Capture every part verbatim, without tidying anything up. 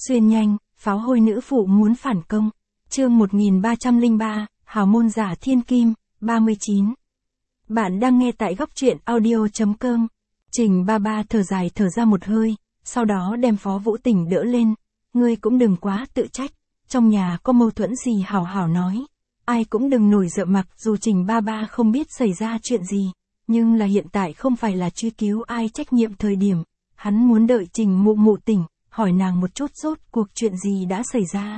Xuyên nhanh, pháo hôi nữ phụ muốn phản công. Chương một nghìn ba trăm lẻ ba, hào môn giả thiên kim, ba mươi chín. Bạn đang nghe tại góc truyện audio chấm com. Trình ba ba thở dài thở ra một hơi, sau đó đem Phó Vũ Tình đỡ lên. Ngươi cũng đừng quá tự trách, trong nhà có mâu thuẫn gì hảo hảo nói. Ai cũng đừng nổi giận mặc dù Trình ba ba không biết xảy ra chuyện gì, nhưng là hiện tại không phải là truy cứu ai trách nhiệm thời điểm. Hắn muốn đợi Trình mụ mụ tỉnh, hỏi nàng một chút rốt cuộc chuyện gì đã xảy ra.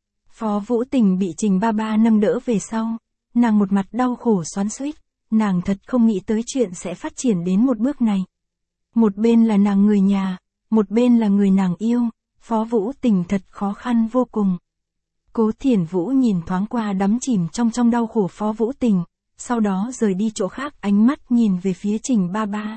Phó Vũ Tình bị Trình ba ba nâng đỡ về sau, nàng một mặt đau khổ xoắn xuýt, nàng thật không nghĩ tới chuyện sẽ phát triển đến một bước này. Một bên là nàng người nhà, một bên là người nàng yêu, Phó Vũ Tình thật khó khăn vô cùng. Cố Thiển Vũ nhìn thoáng qua đắm chìm trong trong đau khổ Phó Vũ Tình, sau đó rời đi chỗ khác ánh mắt nhìn về phía Trình ba ba.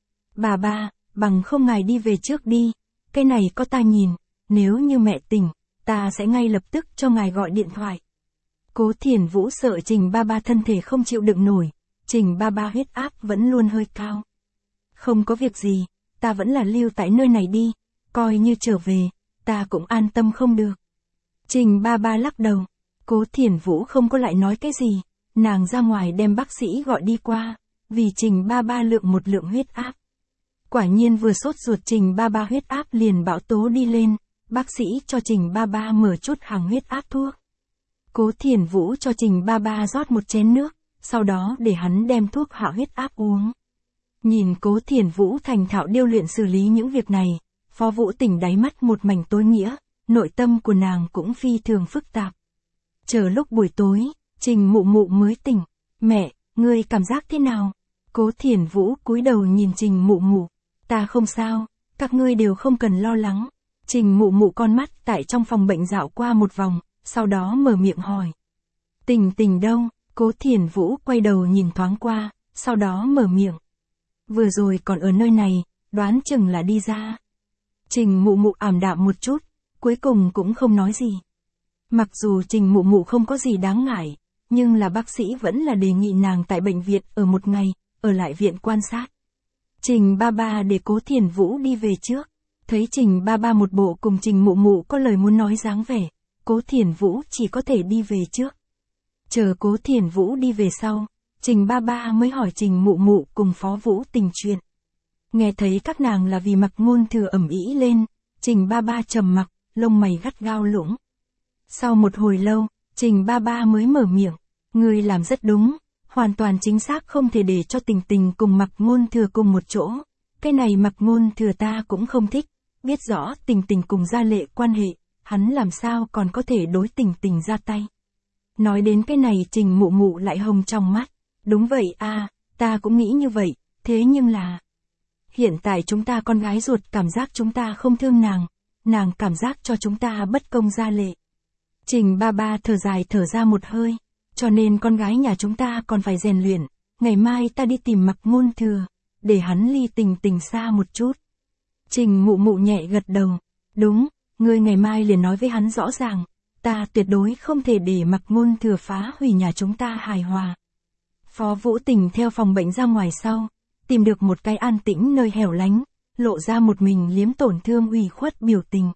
Bà ba, bằng không ngài đi về trước đi, cái này có ta nhìn, nếu như mẹ tỉnh, ta sẽ ngay lập tức cho ngài gọi điện thoại. Cố Thiển Vũ sợ Trình ba ba thân thể không chịu đựng nổi, Trình ba ba huyết áp vẫn luôn hơi cao. Không có việc gì, ta vẫn là lưu tại nơi này đi, coi như trở về, ta cũng an tâm không được. Trình ba ba lắc đầu, Cố Thiển Vũ không có lại nói cái gì, nàng ra ngoài đem bác sĩ gọi đi qua, vì Trình ba ba lượng một lượng huyết áp. Quả nhiên vừa sốt ruột Trình ba ba huyết áp liền bão tố đi lên, bác sĩ cho Trình ba ba mở chút hàng huyết áp thuốc. Cố Thiển Vũ cho Trình ba ba rót một chén nước, sau đó để hắn đem thuốc hạ huyết áp uống. Nhìn Cố Thiển Vũ thành thạo điêu luyện xử lý những việc này, Phó Vũ Tình đáy mắt một mảnh tối nghĩa, nội tâm của nàng cũng phi thường phức tạp. Chờ lúc buổi tối, Trình mụ mụ mới tỉnh, mẹ, ngươi cảm giác thế nào? Cố Thiển Vũ cúi đầu nhìn Trình mụ mụ, ta không sao, các ngươi đều không cần lo lắng. Trình mụ mụ con mắt tại trong phòng bệnh dạo qua một vòng, sau đó mở miệng hỏi. Tình tình đâu? Cố Thiển Vũ quay đầu nhìn thoáng qua, sau đó mở miệng. Vừa rồi còn ở nơi này, đoán chừng là đi ra. Trình mụ mụ ảm đạm một chút, cuối cùng cũng không nói gì. Mặc dù Trình mụ mụ không có gì đáng ngại, nhưng là bác sĩ vẫn là đề nghị nàng tại bệnh viện ở một ngày, ở lại viện quan sát. Trình ba ba để Cố Thiển Vũ đi về trước, thấy Trình ba ba một bộ cùng Trình mụ mụ có lời muốn nói dáng vẻ, Cố Thiển Vũ chỉ có thể đi về trước. Chờ Cố Thiển Vũ đi về sau, Trình ba ba mới hỏi Trình mụ mụ cùng Phó Vũ Tình chuyện. Nghe thấy các nàng là vì Mặc Ngôn Thừa ầm ĩ lên, Trình ba ba trầm mặc, lông mày gắt gao lũng. Sau một hồi lâu, Trình ba ba mới mở miệng, ngươi làm rất đúng, hoàn toàn chính xác không thể để cho Tình Tình cùng Mặc Ngôn Thừa cùng một chỗ. Cái này Mặc Ngôn Thừa ta cũng không thích, biết rõ Tình Tình cùng Gia Lệ quan hệ, hắn làm sao còn có thể đối Tình Tình ra tay. Nói đến cái này Trình mụ mụ lại hồng trong mắt, đúng vậy a, ta cũng nghĩ như vậy, thế nhưng là... Hiện tại chúng ta con gái ruột cảm giác chúng ta không thương nàng, nàng cảm giác cho chúng ta bất công Gia Lệ. Trình ba ba thở dài thở ra một hơi, cho nên con gái nhà chúng ta còn phải rèn luyện, ngày mai ta đi tìm Mặc Ngôn Thừa, để hắn ly Tình Tình xa một chút. Trình mụ mụ nhẹ gật đầu, đúng, ngươi ngày mai liền nói với hắn rõ ràng, ta tuyệt đối không thể để Mặc Ngôn Thừa phá hủy nhà chúng ta hài hòa. Phó Vũ Tình theo phòng bệnh ra ngoài sau, tìm được một cái an tĩnh nơi hẻo lánh, lộ ra một mình liếm tổn thương ủy khuất biểu tình.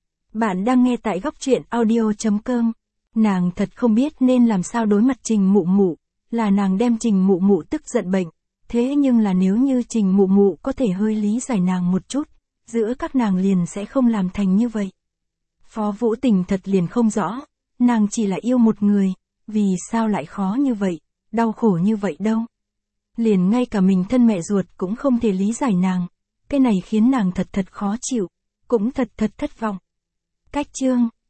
Bạn đang nghe tại góc truyện audio chấm com. Nàng thật không biết nên làm sao đối mặt Trình mụ mụ, là nàng đem Trình mụ mụ tức giận bệnh, thế nhưng là nếu như Trình mụ mụ có thể hơi lý giải nàng một chút, giữa các nàng liền sẽ không làm thành như vậy. Phó Vũ Tình thật liền không rõ, nàng chỉ là yêu một người, vì sao lại khó như vậy, đau khổ như vậy đâu. Liền ngay cả mình thân mẹ ruột cũng không thể lý giải nàng, cái này khiến nàng thật thật khó chịu, cũng thật thật thất vọng. Cách chương